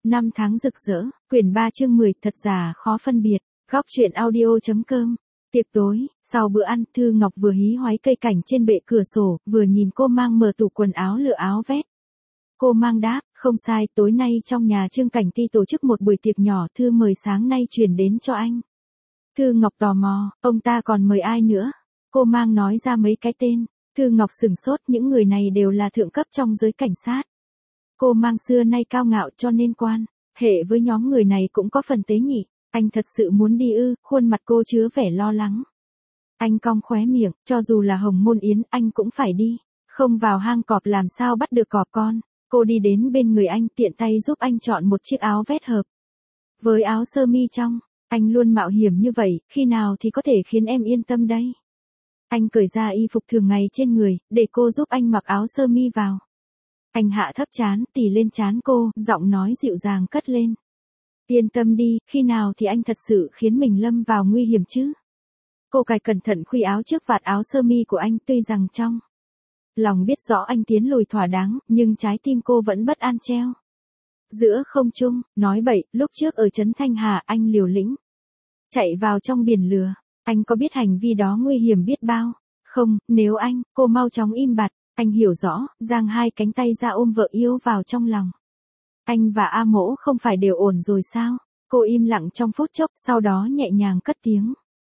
Năm tháng rực rỡ, quyển 3 chương 10, thật giả khó phân biệt, góc truyện audio.com. Tiệc tối, sau bữa ăn, Thư Ngọc vừa hí hoáy cây cảnh trên bệ cửa sổ, vừa nhìn cô Mang mở tủ quần áo lựa áo vest. Cô Mang đáp, không sai, tối nay trong nhà Trương Cảnh Ti tổ chức một buổi tiệc nhỏ, thư mời sáng nay chuyển đến cho anh. Thư Ngọc tò mò, ông ta còn mời ai nữa? Cô Mang nói ra mấy cái tên. Thư Ngọc sửng sốt, những người này đều là thượng cấp trong giới cảnh sát. Cô Mang xưa nay cao ngạo cho nên quan hệ với nhóm người này cũng có phần tế nhị. Anh thật sự muốn đi ư? Khuôn mặt cô chứa vẻ lo lắng. Anh cong khóe miệng, cho dù là Hồng Môn Yến anh cũng phải đi. Không vào hang cọp làm sao bắt được cọp con. Cô đi đến bên người anh, tiện tay giúp anh chọn một chiếc áo vest hợp với áo sơ mi trong. Anh luôn mạo hiểm như vậy, khi nào thì có thể khiến em yên tâm đây? Anh cởi ra y phục thường ngày trên người, để cô giúp anh mặc áo sơ mi vào. Anh hạ thấp trán, tì lên trán cô, giọng nói dịu dàng cất lên. Yên tâm đi, khi nào thì anh thật sự khiến mình lâm vào nguy hiểm chứ? Cô cài cẩn thận khuy áo trước vạt áo sơ mi của anh, tuy rằng trong lòng biết rõ anh tiến lùi thỏa đáng, nhưng trái tim cô vẫn bất an treo giữa không trung. Nói bậy, lúc trước ở trấn Thanh Hà anh liều lĩnh chạy vào trong biển lửa. Anh có biết hành vi đó nguy hiểm biết bao? Không, nếu anh, cô mau chóng im bặt. Anh hiểu rõ, giang hai cánh tay ra ôm vợ yêu vào trong lòng. Anh và A Mỗ không phải đều ổn rồi sao? Cô im lặng trong phút chốc, sau đó nhẹ nhàng cất tiếng.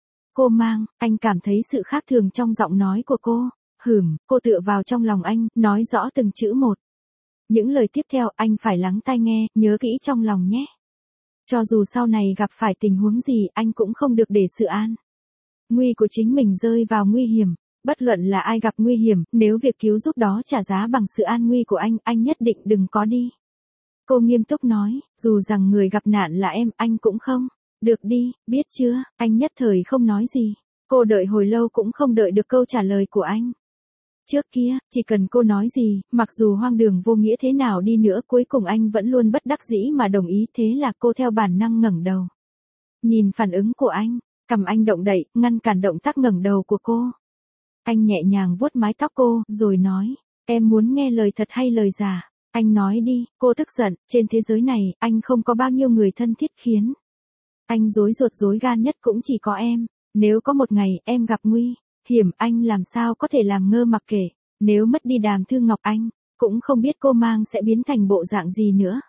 Cô Mang, anh cảm thấy sự khác thường trong giọng nói của cô. Cô tựa vào trong lòng anh, nói rõ từng chữ một. Những lời tiếp theo anh phải lắng tai nghe, nhớ kỹ trong lòng nhé. Cho dù sau này gặp phải tình huống gì, anh cũng không được để sự an nguy của chính mình rơi vào nguy hiểm. Bất luận là ai gặp nguy hiểm, nếu việc cứu giúp đó trả giá bằng sự an nguy của anh nhất định đừng có đi. Cô nghiêm túc nói, dù rằng người gặp nạn là em, anh cũng không được đi, biết chưa? Anh nhất thời không nói gì. Cô đợi hồi lâu cũng không đợi được câu trả lời của anh. Trước kia, chỉ cần cô nói gì, mặc dù hoang đường vô nghĩa thế nào đi nữa, cuối cùng anh vẫn luôn bất đắc dĩ mà đồng ý. Thế là cô theo bản năng ngẩng đầu. Nhìn phản ứng của anh, cằm anh động đậy, ngăn cản động tác ngẩng đầu của cô. Anh nhẹ nhàng vuốt mái tóc cô, rồi nói, em muốn nghe lời thật hay lời giả? Anh nói đi. Cô tức giận, trên thế giới này, anh không có bao nhiêu người thân thiết khiến anh rối ruột rối gan nhất cũng chỉ có em. Nếu có một ngày em gặp nguy hiểm, anh làm sao có thể làm ngơ mặc kệ. Nếu mất đi Đàm Thư Ngọc, anh cũng không biết cô Mang sẽ biến thành bộ dạng gì nữa.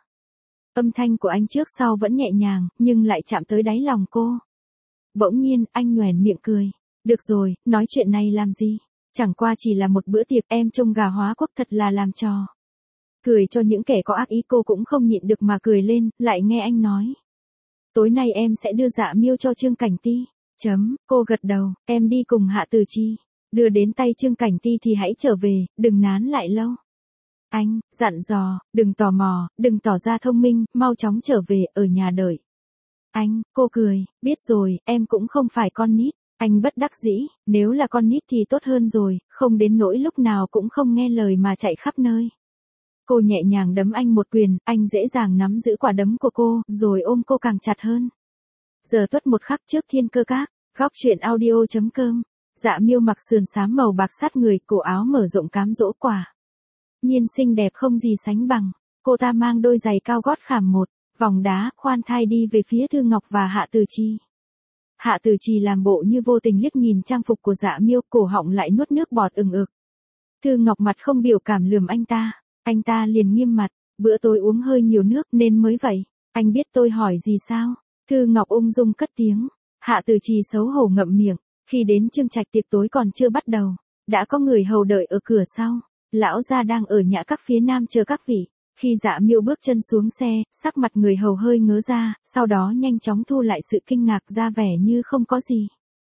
Âm thanh của anh trước sau vẫn nhẹ nhàng, nhưng lại chạm tới đáy lòng cô. Bỗng nhiên, anh nhoẻn miệng cười. Được rồi, nói chuyện này làm gì? Chẳng qua chỉ là một bữa tiệc, em trông gà hóa quốc thật là làm trò cười cho những kẻ có ác ý. Cô cũng không nhịn được mà cười lên, lại nghe anh nói. Tối nay em sẽ đưa Dạ Miêu cho Trương Cảnh Ti. Cô gật đầu, em đi cùng Hạ Từ Chi. Đưa đến tay Trương Cảnh Ti thì hãy trở về, đừng nán lại lâu. Anh dặn dò, đừng tò mò, đừng tỏ ra thông minh, mau chóng trở về, ở nhà đợi anh. Cô cười, biết rồi, em cũng không phải con nít. Anh bất đắc dĩ, nếu là con nít thì tốt hơn rồi, không đến nỗi lúc nào cũng không nghe lời mà chạy khắp nơi. Cô nhẹ nhàng đấm anh một quyền, anh dễ dàng nắm giữ quả đấm của cô, rồi ôm cô càng chặt hơn. Giờ tuất một khắc trước Thiên Cơ Các, góc truyện audio.com. Dạ Miêu mặc sườn xám màu bạc sát người, cổ áo mở rộng cám dỗ quả nhiên xinh đẹp không gì sánh bằng. Cô ta mang đôi giày cao gót khảm một vòng đá, khoan thai đi về phía Thư Ngọc và Hạ Từ Chi. Hạ Từ Chi làm bộ như vô tình liếc nhìn trang phục của Dạ Miêu, cổ họng lại nuốt nước bọt ừng ực. Thư Ngọc mặt không biểu cảm lườm anh ta liền nghiêm mặt, bữa tối uống hơi nhiều nước nên mới vậy. Anh biết tôi hỏi gì sao? Thư Ngọc ung dung cất tiếng. Hạ Từ Chi xấu hổ ngậm miệng. Khi đến Trương Trạch tiệc tối còn chưa bắt đầu, đã có người hầu đợi ở cửa sau. Lão gia đang ở nhã các phía nam chờ các vị. Khi Dạ Miêu bước chân xuống xe, sắc mặt người hầu hơi ngớ ra, sau đó nhanh chóng thu lại sự kinh ngạc ra vẻ như không có gì.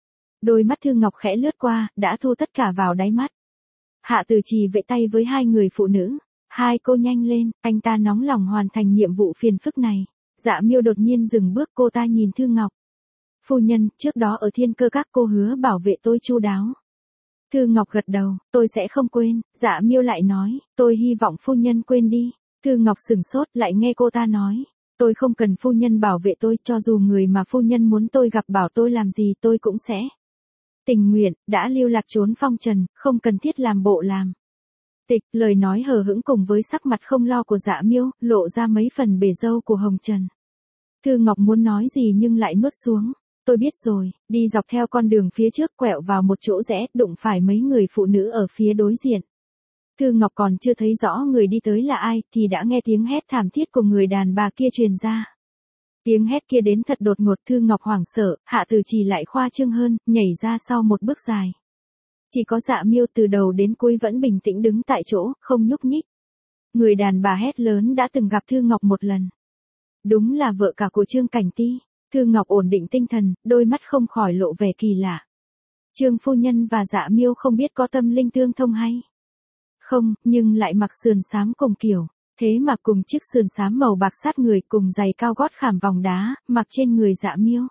Đôi mắt Thư Ngọc khẽ lướt qua, đã thu tất cả vào đáy mắt. Hạ Từ Chi vẫy tay với hai người phụ nữ. Hai cô nhanh lên, anh ta nóng lòng hoàn thành nhiệm vụ phiền phức này. Dạ Miêu đột nhiên dừng bước, cô ta nhìn Thư Ngọc. Phu nhân, trước đó ở Thiên Cơ Các cô hứa bảo vệ tôi chu đáo. Thư Ngọc gật đầu, tôi sẽ không quên. Dạ Miêu lại nói, tôi hy vọng phu nhân quên đi. Thư Ngọc sửng sốt, lại nghe cô ta nói, tôi không cần phu nhân bảo vệ tôi, cho dù người mà phu nhân muốn tôi gặp bảo tôi làm gì tôi cũng sẽ tình nguyện. Đã lưu lạc trốn phong trần, không cần thiết làm bộ làm Tịch, lời nói hờ hững cùng với sắc mặt không lo của Dạ Miêu, lộ ra mấy phần bể dâu của Hồng Trần. Thư Ngọc muốn nói gì nhưng lại nuốt xuống. Tôi biết rồi, đi dọc theo con đường phía trước quẹo vào một chỗ rẽ, đụng phải mấy người phụ nữ ở phía đối diện. Thư Ngọc còn chưa thấy rõ người đi tới là ai, thì đã nghe tiếng hét thảm thiết của người đàn bà kia truyền ra. Tiếng hét kia đến thật đột ngột, Thư Ngọc hoảng sợ, Hạ Tử Trì lại khoa trương hơn, nhảy ra sau một bước dài. Chỉ có Dạ Miêu từ đầu đến cuối vẫn bình tĩnh đứng tại chỗ, không nhúc nhích. Người đàn bà hét lớn đã từng gặp Thư Ngọc một lần. Đúng là vợ cả của Trương Cảnh Ti. Thư Ngọc ổn định tinh thần, đôi mắt không khỏi lộ vẻ kỳ lạ. Trương phu nhân và Dạ Miêu không biết có tâm linh tương thông hay không, nhưng lại mặc sườn xám cùng kiểu, thế mà cùng chiếc sườn xám màu bạc sát người cùng giày cao gót khảm vòng đá, mặc trên người Dạ Miêu.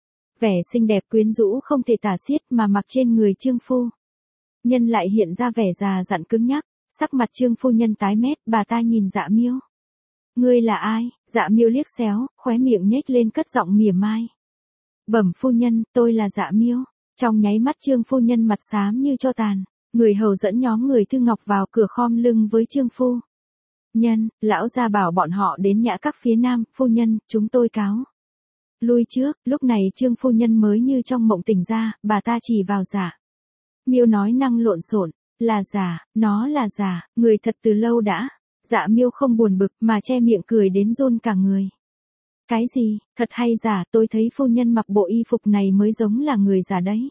Vẻ xinh đẹp quyến rũ không thể tả xiết mà mặc trên người Trương phu nhân lại hiện ra vẻ già dặn cứng nhắc, sắc mặt Trương phu nhân tái mét, bà ta nhìn Dạ Miêu. Ngươi là ai? Dạ Miêu liếc xéo, khóe miệng nhếch lên cất giọng mỉa mai. Bẩm phu nhân, tôi là Dạ Miêu. Trong nháy mắt Trương phu nhân mặt xám như tro tàn, người hầu dẫn nhóm người Thư Ngọc vào cửa khom lưng với Trương phu nhân, lão gia bảo bọn họ đến nhã các phía nam, phu nhân, chúng tôi cáo lui trước. Lúc này Trương phu nhân mới như trong mộng tỉnh ra, bà ta chỉ vào Dạ Miêu nói năng lộn xộn, là giả, nó là giả, người thật từ lâu đã. Dạ Miêu không buồn bực mà che miệng cười đến run cả người. Cái gì, thật hay giả, tôi thấy phu nhân mặc bộ y phục này mới giống là người giả đấy.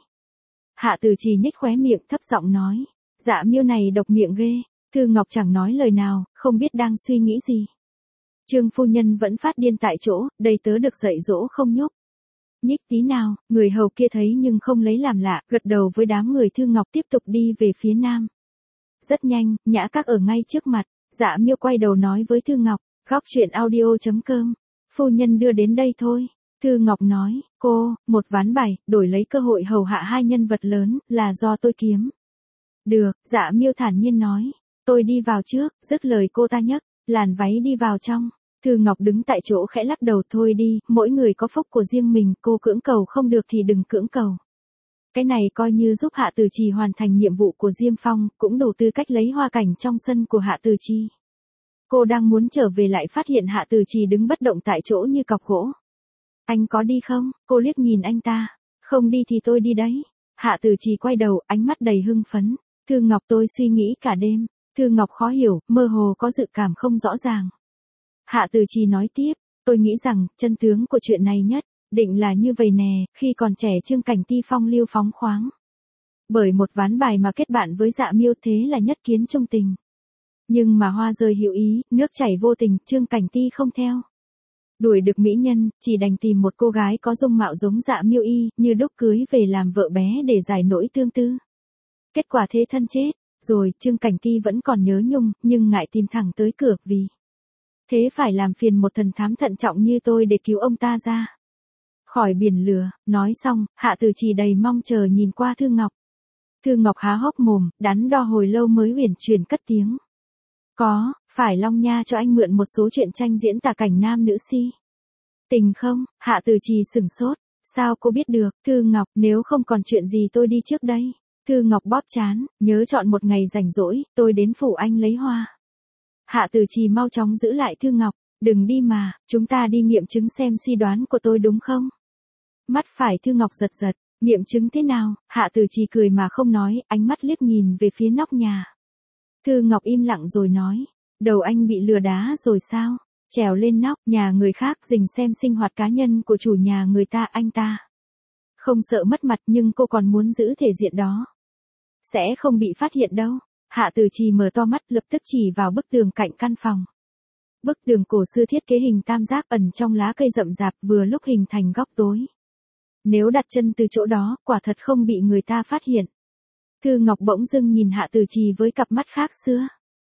Hạ Tử Trì nhếch khóe miệng thấp giọng nói, Dạ Miêu này độc miệng ghê. Thư Ngọc chẳng nói lời nào, không biết đang suy nghĩ gì. Trương phu nhân vẫn phát điên tại chỗ, đầy tớ được dạy dỗ không nhúc nhích tí nào, người hầu kia thấy nhưng không lấy làm lạ, gật đầu với đám người Thư Ngọc tiếp tục đi về phía nam. Rất nhanh, nhã các ở ngay trước mặt. Dạ Miêu quay đầu nói với Thư Ngọc, góc chuyện audio.com, phu nhân đưa đến đây thôi. Thư Ngọc nói, cô, một ván bài, đổi lấy cơ hội hầu hạ hai nhân vật lớn, là do tôi kiếm. Được, Dạ Miêu thản nhiên nói, tôi đi vào trước, dứt lời cô ta nhấc làn váy đi vào trong. Thư Ngọc đứng tại chỗ khẽ lắc đầu, thôi đi, mỗi người có phúc của riêng mình, cô cưỡng cầu không được thì đừng cưỡng cầu. Cái này coi như giúp Hạ Tử Trì hoàn thành nhiệm vụ của Diêm Phong, cũng đủ tư cách lấy hoa cảnh trong sân của Hạ Tử Trì. Cô đang muốn trở về lại phát hiện Hạ Tử Trì đứng bất động tại chỗ như cọc gỗ. Anh có đi không? Cô liếc nhìn anh ta. Không đi thì tôi đi đấy. Hạ Tử Trì quay đầu, ánh mắt đầy hưng phấn. Thư Ngọc, tôi suy nghĩ cả đêm. Thư Ngọc khó hiểu, mơ hồ có dự cảm không rõ ràng. Hạ Tử Trì nói tiếp, tôi nghĩ rằng, chân tướng của chuyện này nhất định là như vậy nè, khi còn trẻ Trương Cảnh Ti phong lưu phóng khoáng. Bởi một ván bài mà kết bạn với Dạ Miêu, thế là nhất kiến trung tình. Nhưng mà hoa rơi hữu ý, nước chảy vô tình, Trương Cảnh Ti không theo đuổi được mỹ nhân, chỉ đành tìm một cô gái có dung mạo giống Dạ Miêu y, như đúc cưới về làm vợ bé để giải nỗi tương tư. Kết quả thế thân chết, rồi Trương Cảnh Ti vẫn còn nhớ nhung, nhưng ngại tìm thẳng tới cửa, vì thế phải làm phiền một thần thám thận trọng như tôi để cứu ông ta ra khỏi biển lửa. Nói xong, Hạ Tử Trì đầy mong chờ nhìn qua Thư Ngọc. Thư Ngọc há hốc mồm, đắn đo hồi lâu mới uyển chuyển cất tiếng. Có, phải Long Nha cho anh mượn một số truyện tranh diễn tả cảnh nam nữ si tình không? Hạ Tử Trì sửng sốt. Sao cô biết được? Thư Ngọc, nếu không còn chuyện gì tôi đi trước đây. Thư Ngọc bóp trán, nhớ chọn một ngày rảnh rỗi, tôi đến phủ anh lấy hoa. Hạ Tử Trì mau chóng giữ lại Thư Ngọc. Đừng đi mà, chúng ta đi nghiệm chứng xem suy đoán của tôi đúng không? Mắt phải Thư Ngọc giật giật, nghiệm chứng thế nào? Hạ Tử Trì cười mà không nói, ánh mắt liếc nhìn về phía nóc nhà. Thư Ngọc im lặng rồi nói, đầu anh bị lừa đá rồi sao? Trèo lên nóc nhà người khác rình xem sinh hoạt cá nhân của chủ nhà người ta, anh ta không sợ mất mặt nhưng cô còn muốn giữ thể diện đó. Sẽ không bị phát hiện đâu. Hạ Tử Trì mở to mắt lập tức chỉ vào bức tường cạnh căn phòng. Bức tường cổ xưa thiết kế hình tam giác ẩn trong lá cây rậm rạp vừa lúc hình thành góc tối. Nếu đặt chân từ chỗ đó, quả thật không bị người ta phát hiện. Thư Ngọc bỗng dưng nhìn Hạ Tử Trì với cặp mắt khác xưa.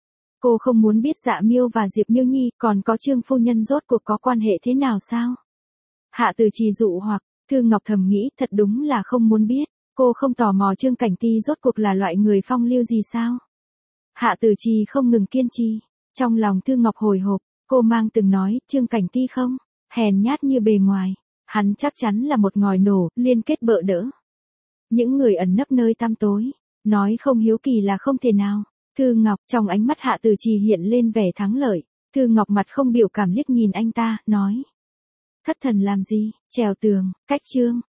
Cô không muốn biết Dạ Miêu và Diệp Miêu Nhi còn có Trương phu nhân rốt cuộc có quan hệ thế nào sao? Hạ Tử Trì dụ hoặc, Thư Ngọc thầm nghĩ thật đúng là không muốn biết. Cô không tò mò Trương Cảnh Ti rốt cuộc là loại người phong lưu gì sao? Hạ Tử Trì không ngừng kiên trì. Trong lòng Thư Ngọc hồi hộp, cô mang từng nói, Trương Cảnh Ti không hèn nhát như bề ngoài. Hắn chắc chắn là một ngòi nổ, liên kết bợ đỡ những người ẩn nấp nơi tăm tối. Nói không hiếu kỳ là không thể nào. Thư Ngọc, trong ánh mắt Hạ Tử Trì hiện lên vẻ thắng lợi. Thư Ngọc mặt không biểu cảm liếc nhìn anh ta, nói. Thất thần làm gì, trèo tường, cách chương,